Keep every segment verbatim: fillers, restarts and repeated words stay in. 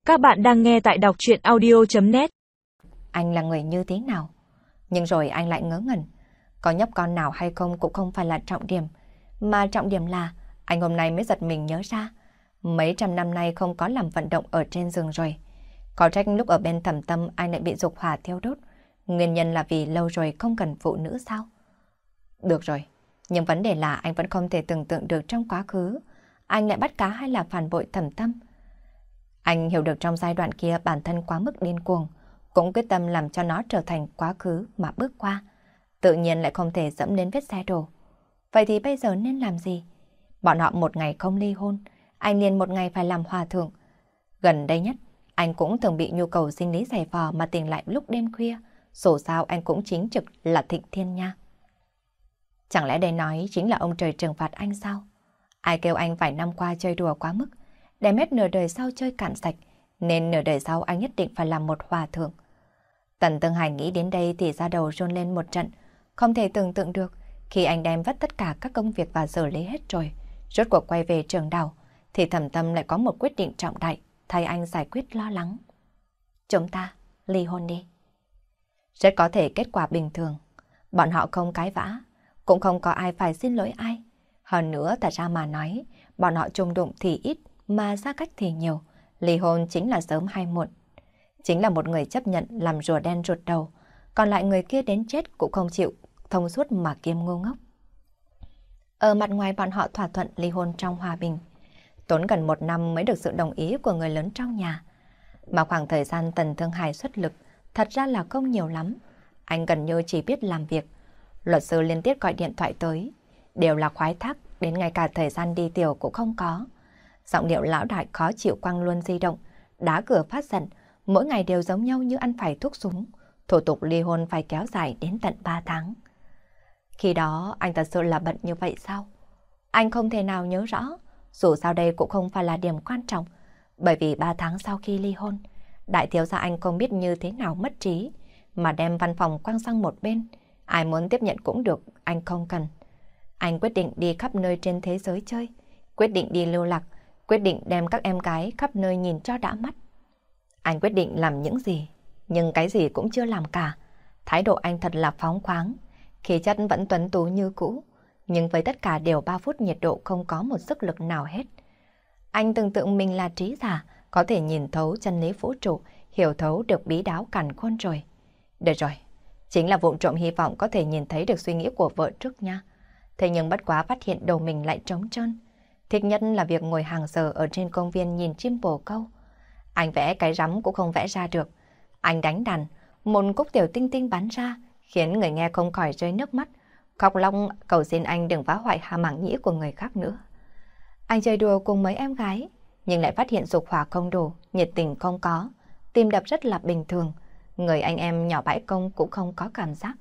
Các bạn đang nghe tại đọc truyện audio chấm net. Anh là người như thế nào? Nhưng rồi anh lại ngớ ngẩn. Có nhóc con nào hay không cũng không phải là trọng điểm. Mà trọng điểm là anh hôm nay mới giật mình nhớ ra. Mấy trăm năm nay không có làm vận động ở trên giường rồi. Có trách lúc ở bên Thẩm Tâm anh lại bị dục hỏa thiêu đốt. Nguyên nhân là vì lâu rồi không cần phụ nữ sao? Được rồi. Nhưng vấn đề là anh vẫn không thể tưởng tượng được trong quá khứ anh lại bắt cá hay là phản bội Thẩm Tâm. Anh hiểu được trong giai đoạn kia bản thân quá mức điên cuồng, cũng quyết tâm làm cho nó trở thành quá khứ mà bước qua. Tự nhiên lại không thể dẫm lên vết xe đổ. Vậy thì bây giờ nên làm gì? Bọn họ một ngày không ly hôn, anh liền một ngày phải làm hòa thượng. Gần đây nhất, anh cũng thường bị nhu cầu sinh lý dày vò mà tỉnh lại lúc đêm khuya. Dù sao anh cũng chính trực là Thịnh Thiên nha. Chẳng lẽ đây nói chính là ông trời trừng phạt anh sao? Ai kêu anh vài năm qua chơi đùa quá mức, để mất nửa đời sau chơi cạn sạch, nên nửa đời sau anh nhất định phải làm một hòa thượng. Tần Tương Hải nghĩ đến đây thì ra đầu run lên một trận, không thể tưởng tượng được khi anh đem vất tất cả các công việc và xử lý hết rồi, rốt cuộc quay về trường đào, thì Thẩm Tâm lại có một quyết định trọng đại thay anh giải quyết lo lắng. Chúng ta ly hôn đi. Rất có thể kết quả bình thường, bọn họ không cãi vã, cũng không có ai phải xin lỗi ai. Hơn nữa thật ra mà nói, bọn họ chung đụng thì ít, mà xa cách thì nhiều, ly hôn chính là sớm hay muộn. Chính là một người chấp nhận làm rùa đen rụt đầu, còn lại người kia đến chết cũng không chịu, thông suốt mà kiêm ngu ngốc. Ở mặt ngoài bọn họ thỏa thuận ly hôn trong hòa bình, tốn gần một năm mới được sự đồng ý của người lớn trong nhà. Mà khoảng thời gian Tần Thương Hải xuất lực, thật ra là không nhiều lắm. Anh gần như chỉ biết làm việc. Luật sư liên tiếp gọi điện thoại tới, đều là khoái thác, đến ngay cả thời gian đi tiểu cũng không có. Giọng điệu lão đại khó chịu quăng luôn di động, đá cửa phát giận, mỗi ngày đều giống nhau như ăn phải thuốc súng. Thủ tục ly hôn phải kéo dài đến tận ba tháng. Khi đó anh thật sự là bận như vậy sao? Anh không thể nào nhớ rõ, dù sao đây cũng không phải là điểm quan trọng, bởi vì ba tháng sau khi ly hôn, đại thiếu gia anh không biết như thế nào mất trí, mà đem văn phòng quăng sang một bên. Ai muốn tiếp nhận cũng được, anh không cần. Anh quyết định đi khắp nơi trên thế giới chơi, quyết định đi lưu lạc, quyết định đem các em gái khắp nơi nhìn cho đã mắt. Anh quyết định làm những gì, nhưng cái gì cũng chưa làm cả. Thái độ anh thật là phóng khoáng, khí chất vẫn tuấn tú như cũ, nhưng với tất cả đều ba phút nhiệt độ không có một sức lực nào hết. Anh tưởng tượng mình là trí giả, có thể nhìn thấu chân lý vũ trụ, hiểu thấu được bí đáo càn khôn rồi. Được rồi, chính là vụng trộm hy vọng có thể nhìn thấy được suy nghĩ của vợ trước nha. Thế nhưng bất quá phát hiện đầu mình lại trống trơn. Thích nhất là việc ngồi hàng giờ ở trên công viên nhìn chim bồ câu. Anh vẽ cái rắm cũng không vẽ ra được. Anh đánh đàn, một cúc tiểu tinh tinh bắn ra, khiến người nghe không khỏi rơi nước mắt. Khóc lóc cầu xin anh đừng phá hoại hà mảng nhĩ của người khác nữa. Anh chơi đùa cùng mấy em gái, nhưng lại phát hiện dục hỏa không đủ, nhiệt tình không có, tim đập rất là bình thường. Người anh em nhỏ bãi công cũng không có cảm giác.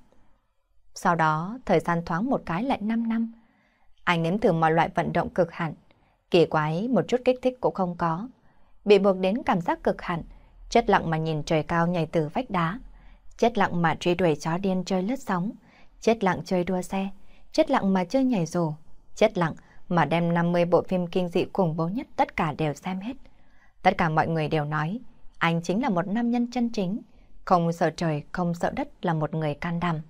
Sau đó, thời gian thoáng một cái lại năm năm. Anh nếm thử mọi loại vận động cực hạn. Kỳ quái, một chút kích thích cũng không có. Bị buộc đến cảm giác cực hạn, chết lặng mà nhìn trời cao nhảy từ vách đá. Chết lặng mà truy đuổi chó điên chơi lướt sóng. Chết lặng chơi đua xe. Chết lặng mà chơi nhảy dù. Chết lặng mà đem năm mươi bộ phim kinh dị khủng bố nhất tất cả đều xem hết. Tất cả mọi người đều nói, anh chính là một nam nhân chân chính. Không sợ trời, không sợ đất, là một người can đảm.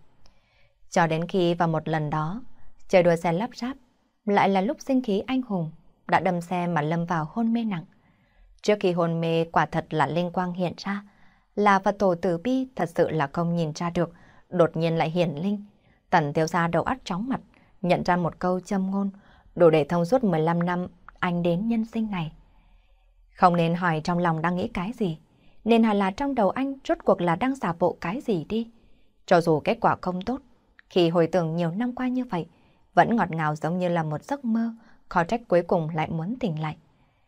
Cho đến khi vào một lần đó, chơi đua xe lắp ráp, lại là lúc sinh khí anh hùng, đã đâm xe mà lâm vào hôn mê nặng. Trước khi hôn mê quả thật là linh quang hiện ra, là Phật tổ Từ Bi thật sự là không nhìn ra được, đột nhiên lại hiển linh. Tần thiếu gia đầu óc chóng mặt, nhận ra một câu châm ngôn, đủ để thông suốt mười lăm năm anh đến nhân sinh này. Không nên hỏi trong lòng đang nghĩ cái gì, nên hỏi là trong đầu anh rốt cuộc là đang giả bộ cái gì đi. Cho dù kết quả không tốt, khi hồi tưởng nhiều năm qua như vậy, vẫn ngọt ngào giống như là một giấc mơ, khó trách cuối cùng lại muốn tỉnh lại.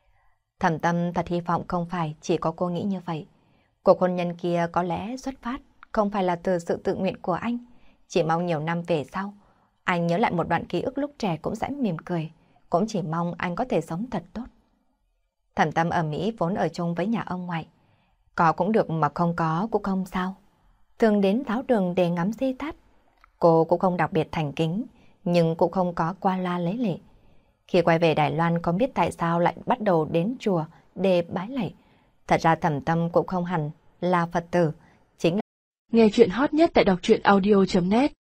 Thẩm Tâm thật hy vọng không phải chỉ có cô nghĩ như vậy. Cuộc hôn nhân kia có lẽ xuất phát không phải là từ sự tự nguyện của anh, chỉ mong nhiều năm về sau, anh nhớ lại một đoạn ký ức lúc trẻ cũng sẽ mỉm cười, cũng chỉ mong anh có thể sống thật tốt. Thẩm Tâm ở Mỹ vốn ở chung với nhà ông ngoại. Có cũng được mà không có cũng không sao. Thường đến giáo đường để ngắm di tích. Cô cũng không đặc biệt thành kính, nhưng cũng không có qua loa lấy lệ. Khi quay về Đài Loan không biết tại sao lại bắt đầu đến chùa để bái lạy. Thật ra Thẩm Tâm cũng không hẳn là Phật tử, chính là... Nghe chuyện hot nhất tại đọc truyện audio chấm net